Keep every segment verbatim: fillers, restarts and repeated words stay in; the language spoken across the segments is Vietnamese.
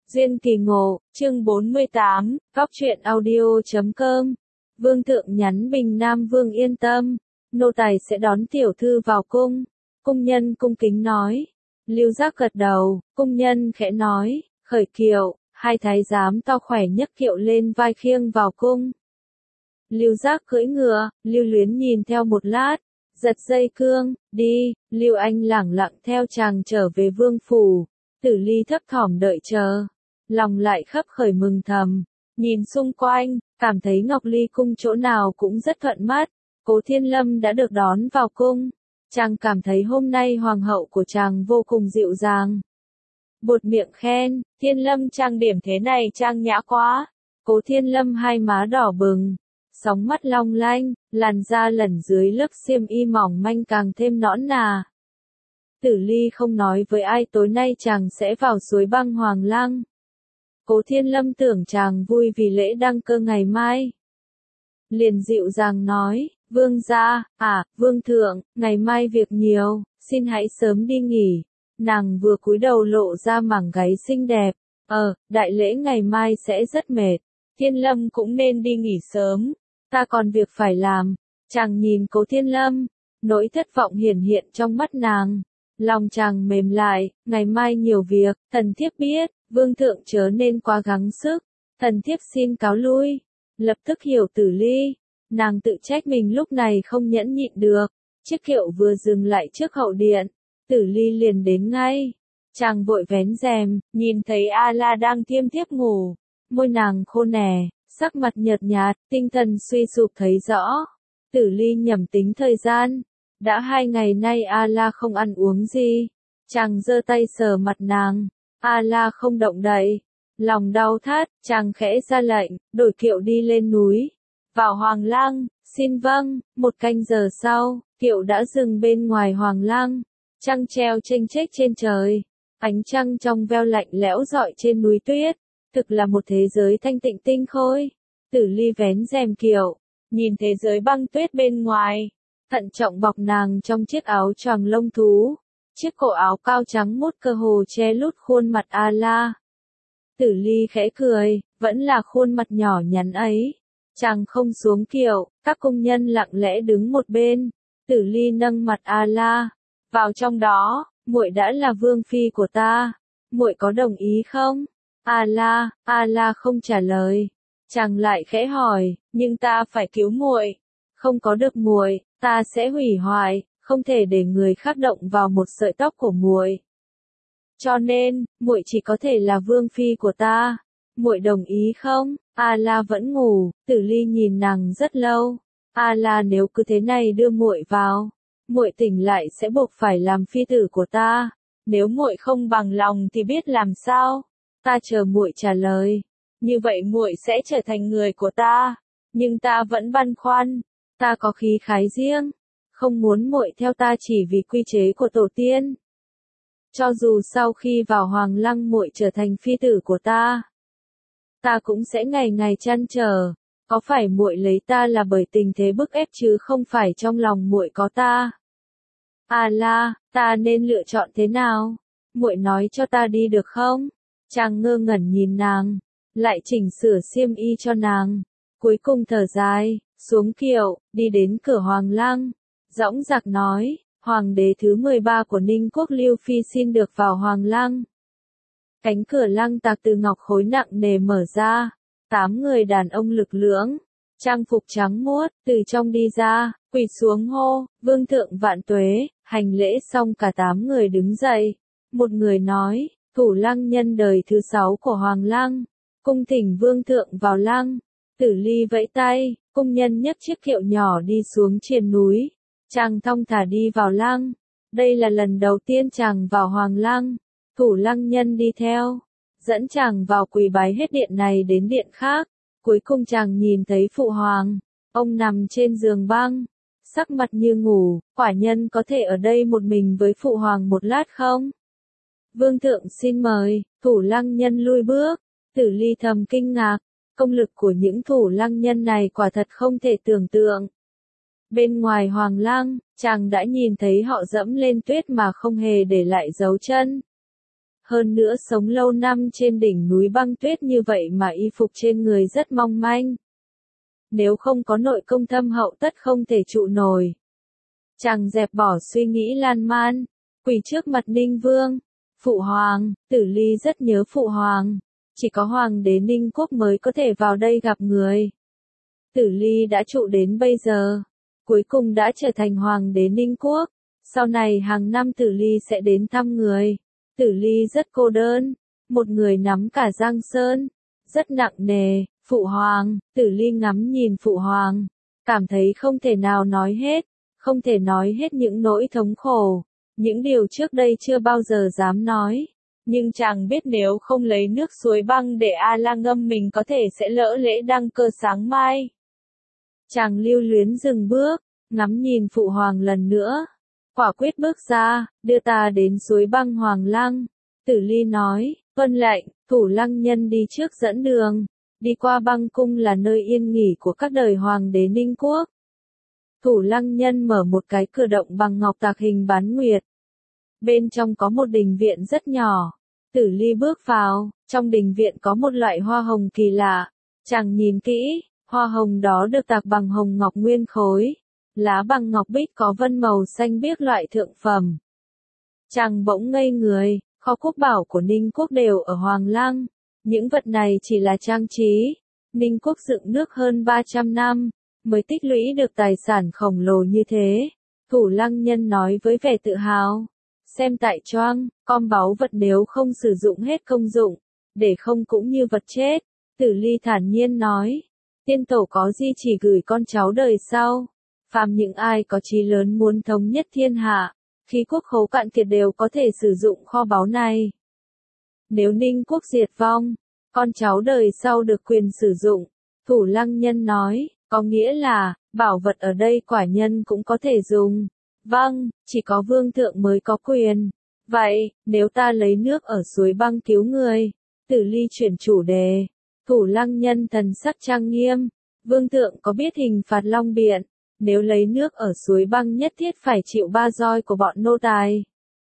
Duyên kỳ ngộ, chương bốn mươi tám, Góc truyện audio chấm com. Vương thượng nhắn Bình Nam Vương yên tâm, nô tài sẽ đón tiểu thư vào cung. Cung nhân cung kính nói. Lưu Giác gật đầu, cung nhân khẽ nói, khởi kiệu, hai thái giám to khỏe nhấc kiệu lên vai khiêng vào cung. Lưu Giác cưỡi ngựa, Lưu Luyến nhìn theo một lát, giật dây cương, đi, Lưu Anh lẳng lặng theo chàng trở về vương phủ. Tử Ly thấp thỏm đợi chờ, lòng lại khấp khởi mừng thầm, nhìn xung quanh, cảm thấy Ngọc Ly cung chỗ nào cũng rất thuận mắt. Cố Thiên Lâm đã được đón vào cung, chàng cảm thấy hôm nay hoàng hậu của chàng vô cùng dịu dàng. Buột miệng khen, Thiên Lâm trang điểm thế này trang nhã quá. Cố Thiên Lâm hai má đỏ bừng, sóng mắt long lanh, làn da lẩn dưới lớp xiêm y mỏng manh càng thêm nõn nà. Tử Ly không nói với ai tối nay chàng sẽ vào suối băng Hoàng Lăng. Cố Thiên Lâm tưởng chàng vui vì lễ đăng cơ ngày mai. Liền dịu dàng nói, vương gia, à, vương thượng, ngày mai việc nhiều, xin hãy sớm đi nghỉ. Nàng vừa cúi đầu lộ ra mảng gáy xinh đẹp, ờ, đại lễ ngày mai sẽ rất mệt, Thiên Lâm cũng nên đi nghỉ sớm, ta còn việc phải làm. Chàng nhìn Cố Thiên Lâm, nỗi thất vọng hiển hiện trong mắt nàng. Lòng chàng mềm lại, ngày mai nhiều việc, thần thiếp biết, vương thượng chớ nên quá gắng sức, thần thiếp xin cáo lui. Lập tức hiểu Tử Ly, nàng tự trách mình lúc này không nhẫn nhịn được. Chiếc kiệu vừa dừng lại trước hậu điện, Tử Ly liền đến ngay. Chàng vội vén rèm, nhìn thấy A La đang thiêm thiếp ngủ, môi nàng khô nẻ, sắc mặt nhợt nhạt, tinh thần suy sụp thấy rõ. Tử Ly nhẩm tính thời gian. Đã hai ngày nay A La không ăn uống gì. Chàng giơ tay sờ mặt nàng. A La không động đậy. Lòng đau thắt, chàng khẽ ra lệnh, đổi kiệu đi lên núi. Vào Hoàng Lăng, xin vâng. Một canh giờ sau, kiệu đã dừng bên ngoài Hoàng Lăng. Trăng treo chênh chếch trên trời. Ánh trăng trong veo lạnh lẽo rọi trên núi tuyết. Thực là một thế giới thanh tịnh tinh khôi. Tử Ly vén rèm kiệu, nhìn thế giới băng tuyết bên ngoài. Thận trọng bọc nàng trong chiếc áo choàng lông thú. Chiếc cổ áo cao trắng mốt cơ hồ che lút khuôn mặt A La. Tử Ly khẽ cười, vẫn là khuôn mặt nhỏ nhắn ấy. Chàng không xuống kiệu, các công nhân lặng lẽ đứng một bên. Tử Ly nâng mặt A La vào trong đó, muội đã là vương phi của ta, muội có đồng ý không? A La, A La không trả lời. Chàng lại khẽ hỏi, nhưng ta phải cứu muội, không có được muội, ta sẽ hủy hoại, không thể để người khác động vào một sợi tóc của muội. Cho nên, muội chỉ có thể là vương phi của ta. Muội đồng ý không? A La vẫn ngủ, Tử Ly nhìn nàng rất lâu. A La, nếu cứ thế này đưa muội vào, muội tỉnh lại sẽ buộc phải làm phi tử của ta. Nếu muội không bằng lòng thì biết làm sao? Ta chờ muội trả lời. Như vậy muội sẽ trở thành người của ta. Nhưng ta vẫn băn khoăn. Ta có khí khái riêng, không muốn muội theo ta chỉ vì quy chế của tổ tiên. Cho dù sau khi vào Hoàng Lăng muội trở thành phi tử của ta, ta cũng sẽ ngày ngày trăn trở, có phải muội lấy ta là bởi tình thế bức ép chứ không phải trong lòng muội có ta? A La, ta nên lựa chọn thế nào? Muội nói cho ta đi được không? Chàng ngơ ngẩn nhìn nàng, lại chỉnh sửa xiêm y cho nàng, cuối cùng thở dài. Xuống kiệu, đi đến cửa Hoàng Lăng. Dõng dạc nói, Hoàng đế thứ mười ba của Ninh quốc Lưu Phi xin được vào Hoàng Lăng. Cánh cửa lăng tạc từ ngọc khối nặng nề mở ra. Tám người đàn ông lực lưỡng, trang phục trắng muốt, từ trong đi ra, quỳ xuống hô, vương thượng vạn tuế. Hành lễ xong cả tám người đứng dậy. Một người nói, thủ lăng nhân đời thứ sáu của Hoàng Lăng, cung thỉnh vương thượng vào lăng. Tử Ly vẫy tay, cung nhân nhấc chiếc kiệu nhỏ đi xuống triền núi. Chàng thong thả đi vào lăng. Đây là lần đầu tiên chàng vào Hoàng Lăng. Thủ lăng nhân đi theo, dẫn chàng vào quỳ bái hết điện này đến điện khác. Cuối cùng chàng nhìn thấy phụ hoàng. Ông nằm trên giường băng, sắc mặt như ngủ. Quả nhân có thể ở đây một mình với phụ hoàng một lát không? Vương thượng xin mời. Thủ lăng nhân lui bước. Tử Ly thầm kinh ngạc. Công lực của những thủ lăng nhân này quả thật không thể tưởng tượng. Bên ngoài Hoàng Lăng, chàng đã nhìn thấy họ dẫm lên tuyết mà không hề để lại dấu chân. Hơn nữa sống lâu năm trên đỉnh núi băng tuyết như vậy mà y phục trên người rất mong manh. Nếu không có nội công thâm hậu tất không thể trụ nổi. Chàng dẹp bỏ suy nghĩ lan man, quỳ trước mặt Ninh Vương. Phụ hoàng, Tử Ly rất nhớ phụ hoàng. Chỉ có hoàng đế Ninh Quốc mới có thể vào đây gặp người. Tử Ly đã trụ đến bây giờ. Cuối cùng đã trở thành hoàng đế Ninh Quốc. Sau này hàng năm Tử Ly sẽ đến thăm người. Tử Ly rất cô đơn. Một người nắm cả Giang Sơn. Rất nặng nề. Phụ hoàng, Tử Ly ngắm nhìn phụ hoàng. Cảm thấy không thể nào nói hết. Không thể nói hết những nỗi thống khổ. Những điều trước đây chưa bao giờ dám nói. Nhưng chàng biết nếu không lấy nước suối băng để A-la ngâm mình có thể sẽ lỡ lễ đăng cơ sáng mai. Chàng lưu luyến dừng bước, ngắm nhìn phụ hoàng lần nữa. Quả quyết bước ra, đưa ta đến suối băng Hoàng Lăng. Tử Ly nói, vâng lệnh, Thủ Lăng Nhân đi trước dẫn đường. Đi qua băng cung là nơi yên nghỉ của các đời hoàng đế Ninh Quốc. Thủ Lăng Nhân mở một cái cửa động bằng ngọc tạc hình bán nguyệt. Bên trong có một đình viện rất nhỏ. Tử Ly bước vào, trong đình viện có một loại hoa hồng kỳ lạ. Chàng nhìn kỹ, hoa hồng đó được tạc bằng hồng ngọc nguyên khối. Lá bằng ngọc bích có vân màu xanh biếc loại thượng phẩm. Chàng bỗng ngây người, kho quốc bảo của Ninh Quốc đều ở Hoàng Lăng. Những vật này chỉ là trang trí. Ninh Quốc dựng nước hơn ba trăm năm, mới tích lũy được tài sản khổng lồ như thế. Thủ Lăng Nhân nói với vẻ tự hào. Xem tại choang, con báu vật nếu không sử dụng hết công dụng, để không cũng như vật chết. Tử Ly thản nhiên nói, tiên tổ có gì chỉ gửi con cháu đời sau. Phàm những ai có chí lớn muốn thống nhất thiên hạ, khi quốc khố cạn kiệt đều có thể sử dụng kho báu này. Nếu Ninh Quốc diệt vong, con cháu đời sau được quyền sử dụng. Thủ Lăng Nhân nói, có nghĩa là, bảo vật ở đây quả nhân cũng có thể dùng. Vâng, chỉ có vương thượng mới có quyền. Vậy, nếu ta lấy nước ở suối băng cứu người, Tử Ly chuyển chủ đề. Thủ Lăng Nhân thần sắc trang nghiêm. Vương thượng có biết hình phạt Long Biện, nếu lấy nước ở suối băng nhất thiết phải chịu ba roi của bọn nô tài.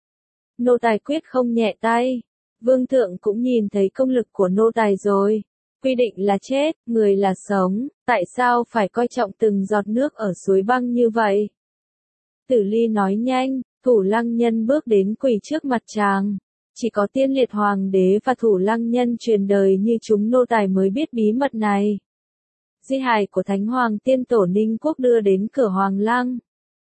Nô tài quyết không nhẹ tay. Vương thượng cũng nhìn thấy công lực của nô tài rồi. Quy định là chết, người là sống, tại sao phải coi trọng từng giọt nước ở suối băng như vậy? Tử Ly nói nhanh, Thủ Lăng Nhân bước đến quỳ trước mặt chàng. Chỉ có tiên liệt hoàng đế và Thủ Lăng Nhân truyền đời như chúng nô tài mới biết bí mật này. Di hài của Thánh Hoàng Tiên Tổ Ninh Quốc đưa đến cửa Hoàng Lăng.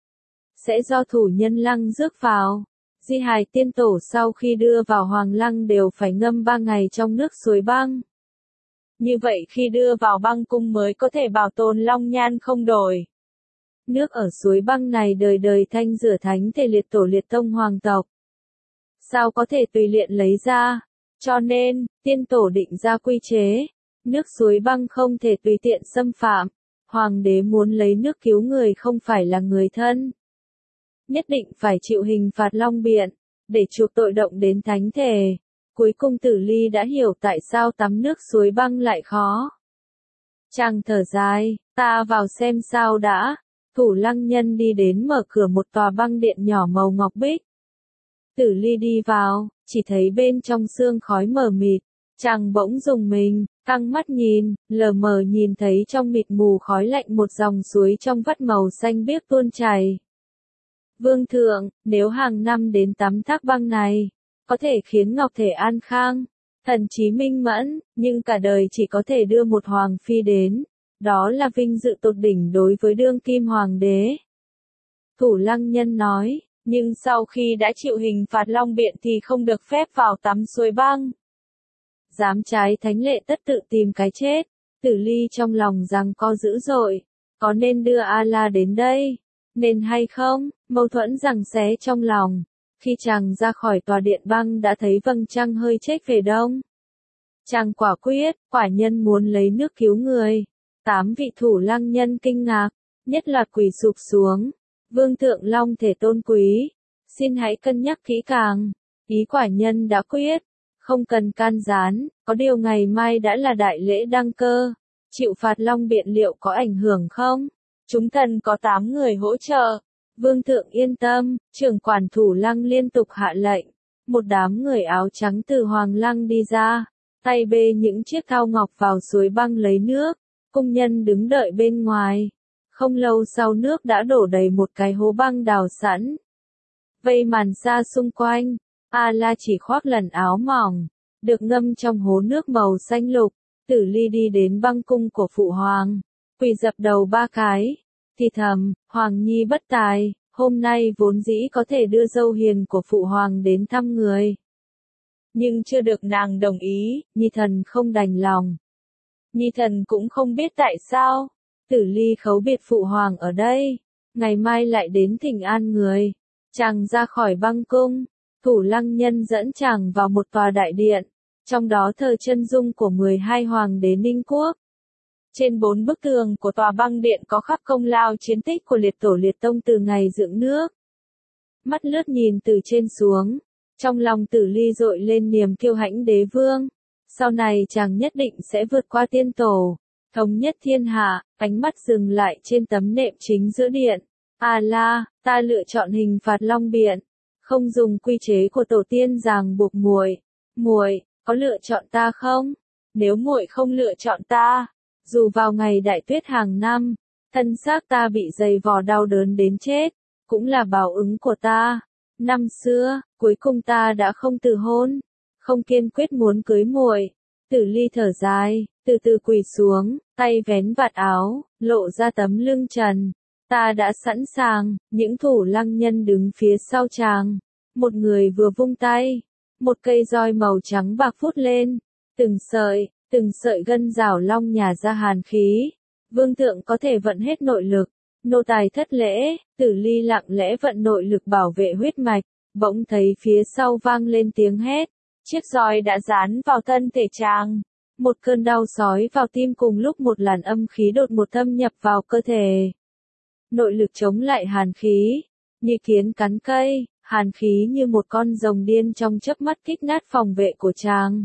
Sẽ do thủ nhân lăng rước vào. Di hài tiên tổ sau khi đưa vào Hoàng Lăng đều phải ngâm ba ngày trong nước suối băng. Như vậy khi đưa vào băng cung mới có thể bảo tồn long nhan không đổi. Nước ở suối băng này đời đời thanh rửa thánh thể liệt tổ liệt tông hoàng tộc. Sao có thể tùy tiện lấy ra? Cho nên, tiên tổ định ra quy chế. Nước suối băng không thể tùy tiện xâm phạm. Hoàng đế muốn lấy nước cứu người không phải là người thân. Nhất định phải chịu hình phạt Long Biện, để chuộc tội động đến thánh thể. Cuối cùng Tử Ly đã hiểu tại sao tắm nước suối băng lại khó. Chàng thở dài, ta vào xem sao đã. Thủ Lăng Nhân đi đến mở cửa một tòa băng điện nhỏ màu ngọc bích. Tử Ly đi vào, chỉ thấy bên trong sương khói mờ mịt. Chàng bỗng rùng mình, căng mắt nhìn, lờ mờ nhìn thấy trong mịt mù khói lạnh một dòng suối trong vắt màu xanh biếc tuôn chảy. Vương thượng, nếu hàng năm đến tắm thác băng này, có thể khiến ngọc thể an khang, thần trí minh mẫn, nhưng cả đời chỉ có thể đưa một hoàng phi đến. Đó là vinh dự tột đỉnh đối với đương kim hoàng đế. Thủ Lăng Nhân nói, nhưng sau khi đã chịu hình phạt Long Biện thì không được phép vào tắm suối băng. Dám trái thánh lệ tất tự tìm cái chết. Tử Ly trong lòng rằng co dữ dội. Có nên đưa A-la đến đây? Nên hay không? Mâu thuẫn rằng xé trong lòng. Khi chàng ra khỏi tòa điện băng đã thấy vầng trăng hơi chết về đông. Chàng quả quyết, quả nhân muốn lấy nước cứu người. Tám vị Thủ Lăng Nhân kinh ngạc, nhất là quỳ sụp xuống. Vương thượng long thể tôn quý, xin hãy cân nhắc kỹ càng. Ý quả nhân đã quyết, không cần can gián, có điều ngày mai đã là đại lễ đăng cơ. Chịu phạt Long Biện liệu có ảnh hưởng không? Chúng thần có tám người hỗ trợ. Vương thượng yên tâm, trưởng quản Thủ Lăng liên tục hạ lệnh. một đám người áo trắng từ Hoàng Lăng đi ra, tay bê những chiếc thau ngọc vào suối băng lấy nước, cung nhân đứng đợi bên ngoài. Không lâu sau nước đã đổ đầy một cái hố băng đào sẵn. Vây màn xa xung quanh, A-la chỉ khoác lần áo mỏng, được ngâm trong hố nước màu xanh lục. Tử Ly đi đến băng cung của phụ hoàng, quỳ dập đầu ba cái, thì thầm, Hoàng Nhi bất tài, hôm nay vốn dĩ có thể đưa dâu hiền của phụ hoàng đến thăm người. Nhưng chưa được nàng đồng ý, Nhi thần không đành lòng. Nhi thần cũng không biết tại sao. Tử Ly khấu biệt phụ hoàng ở đây, ngày mai lại đến thỉnh an người. Chàng ra khỏi băng cung, Thủ Lăng Nhân dẫn chàng vào một tòa đại điện, trong đó thờ chân dung của mười hai hoàng đế Ninh Quốc. Trên bốn bức tường của tòa băng điện có khắc công lao chiến tích của liệt tổ liệt tông từ ngày dựng nước. Mắt lướt nhìn từ trên xuống, trong lòng Tử Ly dội lên niềm kiêu hãnh đế vương. Sau này chàng nhất định sẽ vượt qua tiên tổ, thống nhất thiên hạ. Ánh mắt dừng lại trên tấm nệm chính giữa điện. A-la, ta lựa chọn hình phạt long biện, không dùng quy chế của tổ tiên ràng buộc muội. Muội có lựa chọn ta không? Nếu muội không lựa chọn ta, dù vào ngày đại tuyết hàng năm, thân xác ta bị dày vò đau đớn đến chết, cũng là báo ứng của ta. Năm xưa, cuối cùng ta đã không từ hôn, không kiên quyết muốn cưới muội. Tử Ly thở dài, từ từ quỳ xuống, tay vén vạt áo, lộ ra tấm lưng trần. Ta đã sẵn sàng. Những Thủ Lăng Nhân đứng phía sau chàng. Một người vừa vung tay, một cây roi màu trắng bạc phút lên, từng sợi, từng sợi gân rào long nhả ra hàn khí. Vương thượng có thể vận hết nội lực. Nô tài thất lễ. Tử Ly lặng lẽ vận nội lực bảo vệ huyết mạch, bỗng thấy phía sau vang lên tiếng hét. Chiếc roi đã dán vào thân thể chàng. Một cơn đau xói vào tim cùng lúc một làn âm khí đột một thâm nhập vào cơ thể. Nội lực chống lại hàn khí, như kiến cắn cây, hàn khí như một con rồng điên trong chớp mắt kích nát phòng vệ của chàng.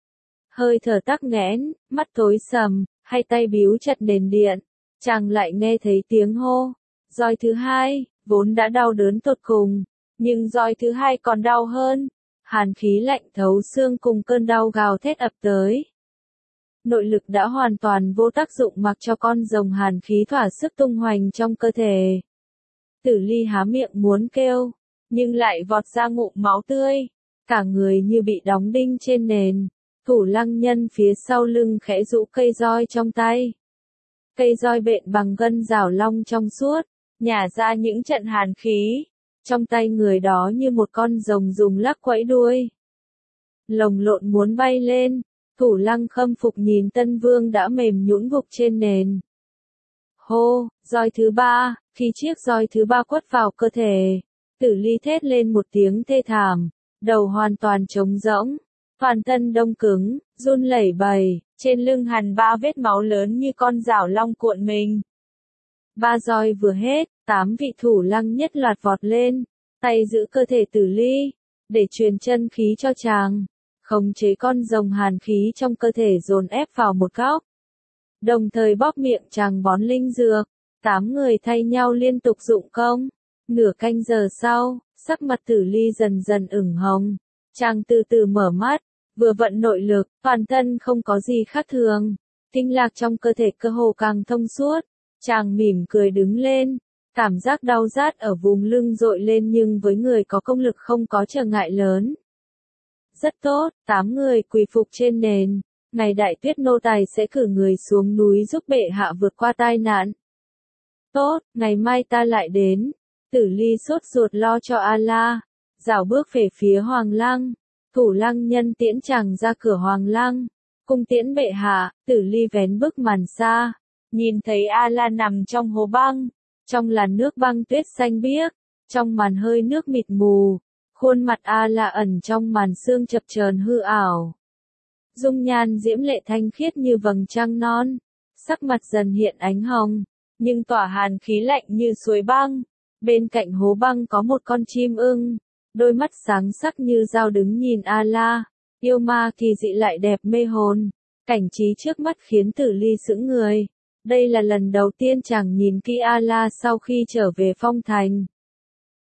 Hơi thở tắc nghẽn, mắt tối sầm, hai tay bíu chặt nền điện, chàng lại nghe thấy tiếng hô. Roi thứ hai, vốn đã đau đớn tột cùng, nhưng roi thứ hai còn đau hơn. Hàn khí lạnh thấu xương cùng cơn đau gào thét ập tới. Nội lực đã hoàn toàn vô tác dụng mặc cho con rồng hàn khí thỏa sức tung hoành trong cơ thể. Tử Ly há miệng muốn kêu, nhưng lại vọt ra ngụm máu tươi, cả người như bị đóng đinh trên nền. Thủ Lăng Nhân phía sau lưng khẽ rũ cây roi trong tay. Cây roi bện bằng gân rào long trong suốt, nhả ra những trận hàn khí. Trong tay người đó như một con rồng dùng lắc quẫy đuôi. Lồng lộn muốn bay lên. Thủ Lăng khâm phục nhìn Tân Vương đã mềm nhũn gục trên nền. Hô, roi thứ ba, khi chiếc roi thứ ba quất vào cơ thể, Tử Ly thét lên một tiếng thê thảm, đầu hoàn toàn trống rỗng, toàn thân đông cứng, run lẩy bẩy, trên lưng hằn ba vết máu lớn như con rảo long cuộn mình. Ba roi vừa hết, tám vị Thủ Lăng nhất loạt vọt lên, tay giữ cơ thể Tử Ly, để truyền chân khí cho chàng. Khống chế con rồng hàn khí trong cơ thể dồn ép vào một góc. Đồng thời bóp miệng chàng bón linh dược. Tám người thay nhau liên tục dụng công. Nửa canh giờ sau, sắc mặt Tử Ly dần dần ửng hồng. Chàng từ từ mở mắt, vừa vận nội lực, toàn thân không có gì khác thường. Kinh lạc trong cơ thể cơ hồ càng thông suốt. Chàng mỉm cười đứng lên. Cảm giác đau rát ở vùng lưng dội lên nhưng với người có công lực không có trở ngại lớn. Rất tốt, tám người quỳ phục trên nền. Ngày đại tuyết nô tài sẽ cử người xuống núi giúp bệ hạ vượt qua tai nạn. Tốt, ngày mai ta lại đến. Tử Ly sốt ruột lo cho A-la. Dạo bước về phía Hoàng Lăng. Thủ Lăng Nhân tiễn chàng ra cửa Hoàng Lăng. Cung tiễn bệ hạ. Tử Ly vén bức màn xa, nhìn thấy A-la nằm trong hố băng. Trong làn nước băng tuyết xanh biếc. Trong màn hơi nước mịt mù. Khuôn mặt A-la ẩn trong màn sương chập chờn hư ảo. Dung nhan diễm lệ thanh khiết như vầng trăng non. Sắc mặt dần hiện ánh hồng, nhưng tỏa hàn khí lạnh như suối băng. Bên cạnh hố băng có một con chim ưng, đôi mắt sáng sắc như dao đứng nhìn A-la. Yêu ma kỳ dị lại đẹp mê hồn. Cảnh trí trước mắt khiến Tử Ly sững người. Đây là lần đầu tiên chàng nhìn kỹ A-la sau khi trở về Phong Thành.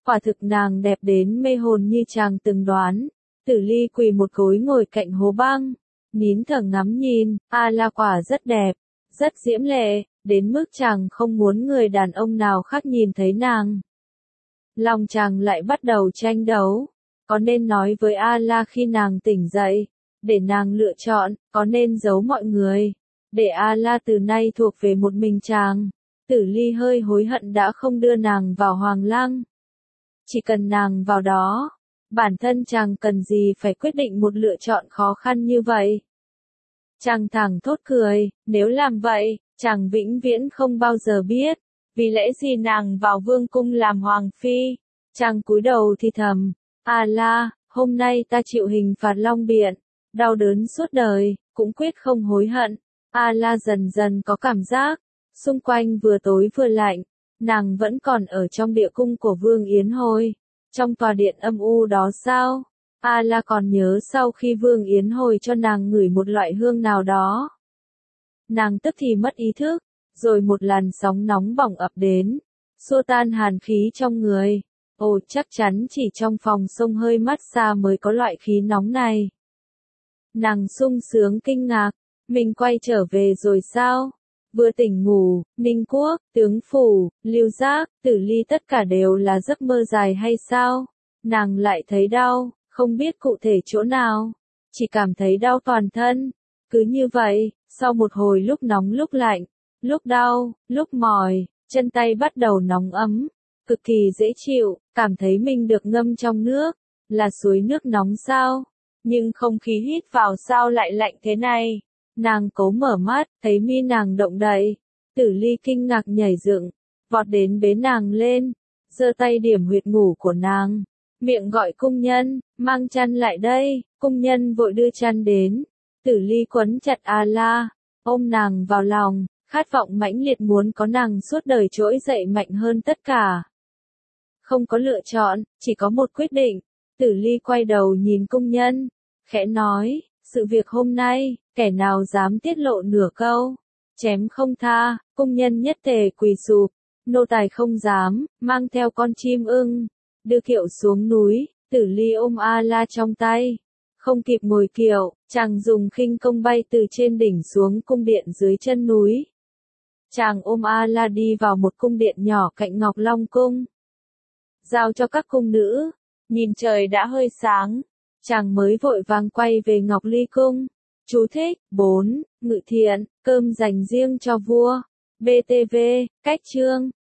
Quả thực nàng đẹp đến mê hồn như chàng từng đoán. Tử Ly quỳ một gối ngồi cạnh hố băng, nín thở ngắm nhìn, A La quả rất đẹp, rất diễm lệ, đến mức chàng không muốn người đàn ông nào khác nhìn thấy nàng. Lòng chàng lại bắt đầu tranh đấu, có nên nói với A La khi nàng tỉnh dậy, để nàng lựa chọn, có nên giấu mọi người, để A La từ nay thuộc về một mình chàng. Tử Ly hơi hối hận đã không đưa nàng vào Hoàng Lăng. Chỉ cần nàng vào đó, bản thân chàng cần gì phải quyết định một lựa chọn khó khăn như vậy. Chàng thẳng thốt cười, nếu làm vậy, chàng vĩnh viễn không bao giờ biết, vì lẽ gì nàng vào vương cung làm hoàng phi. Chàng cúi đầu thì thầm, A La, hôm nay ta chịu hình phạt long biện, đau đớn suốt đời, cũng quyết không hối hận. A La dần dần có cảm giác, xung quanh vừa tối vừa lạnh, nàng vẫn còn ở trong địa cung của Vương Yến Hồi, trong tòa điện âm u đó sao? A La còn nhớ sau khi Vương Yến Hồi cho nàng ngửi một loại hương nào đó. Nàng tức thì mất ý thức, rồi một làn sóng nóng bỏng ập đến, xua tan hàn khí trong người. Ồ, chắc chắn chỉ trong phòng xông hơi mát xa mới có loại khí nóng này. Nàng sung sướng kinh ngạc, mình quay trở về rồi sao? Vừa tỉnh ngủ, Ninh Quốc, Tướng Phủ, Lưu Giác, Tử Ly tất cả đều là giấc mơ dài hay sao? Nàng lại thấy đau, không biết cụ thể chỗ nào, chỉ cảm thấy đau toàn thân. Cứ như vậy, sau một hồi lúc nóng lúc lạnh, lúc đau, lúc mỏi, chân tay bắt đầu nóng ấm, cực kỳ dễ chịu, cảm thấy mình được ngâm trong nước, là suối nước nóng sao? Nhưng không khí hít vào sao lại lạnh thế này? Nàng cố mở mắt, thấy mi nàng động đậy. Tử Ly kinh ngạc nhảy dựng, vọt đến bế nàng lên, giơ tay điểm huyệt ngủ của nàng, miệng gọi cung nhân, mang chăn lại đây. Cung nhân vội đưa chăn đến. Tử Ly quấn chặt A La, ôm nàng vào lòng, khát vọng mãnh liệt muốn có nàng suốt đời trỗi dậy mạnh hơn tất cả. Không có lựa chọn, chỉ có một quyết định. Tử Ly quay đầu nhìn cung nhân, khẽ nói, sự việc hôm nay, kẻ nào dám tiết lộ nửa câu, chém không tha. Cung nhân nhất tề quỳ sụp, nô tài không dám, mang theo con chim ưng, đưa kiệu xuống núi. Tử Ly ôm A La trong tay, không kịp ngồi kiệu, chàng dùng khinh công bay từ trên đỉnh xuống cung điện dưới chân núi. Chàng ôm A La đi vào một cung điện nhỏ cạnh Ngọc Long Cung, giao cho các cung nữ. Nhìn trời đã hơi sáng, chàng mới vội vàng quay về Ngọc Ly Cung. Chú thích, bốn, Ngự Thiện, cơm dành riêng cho vua. bê tê vê, cách chương.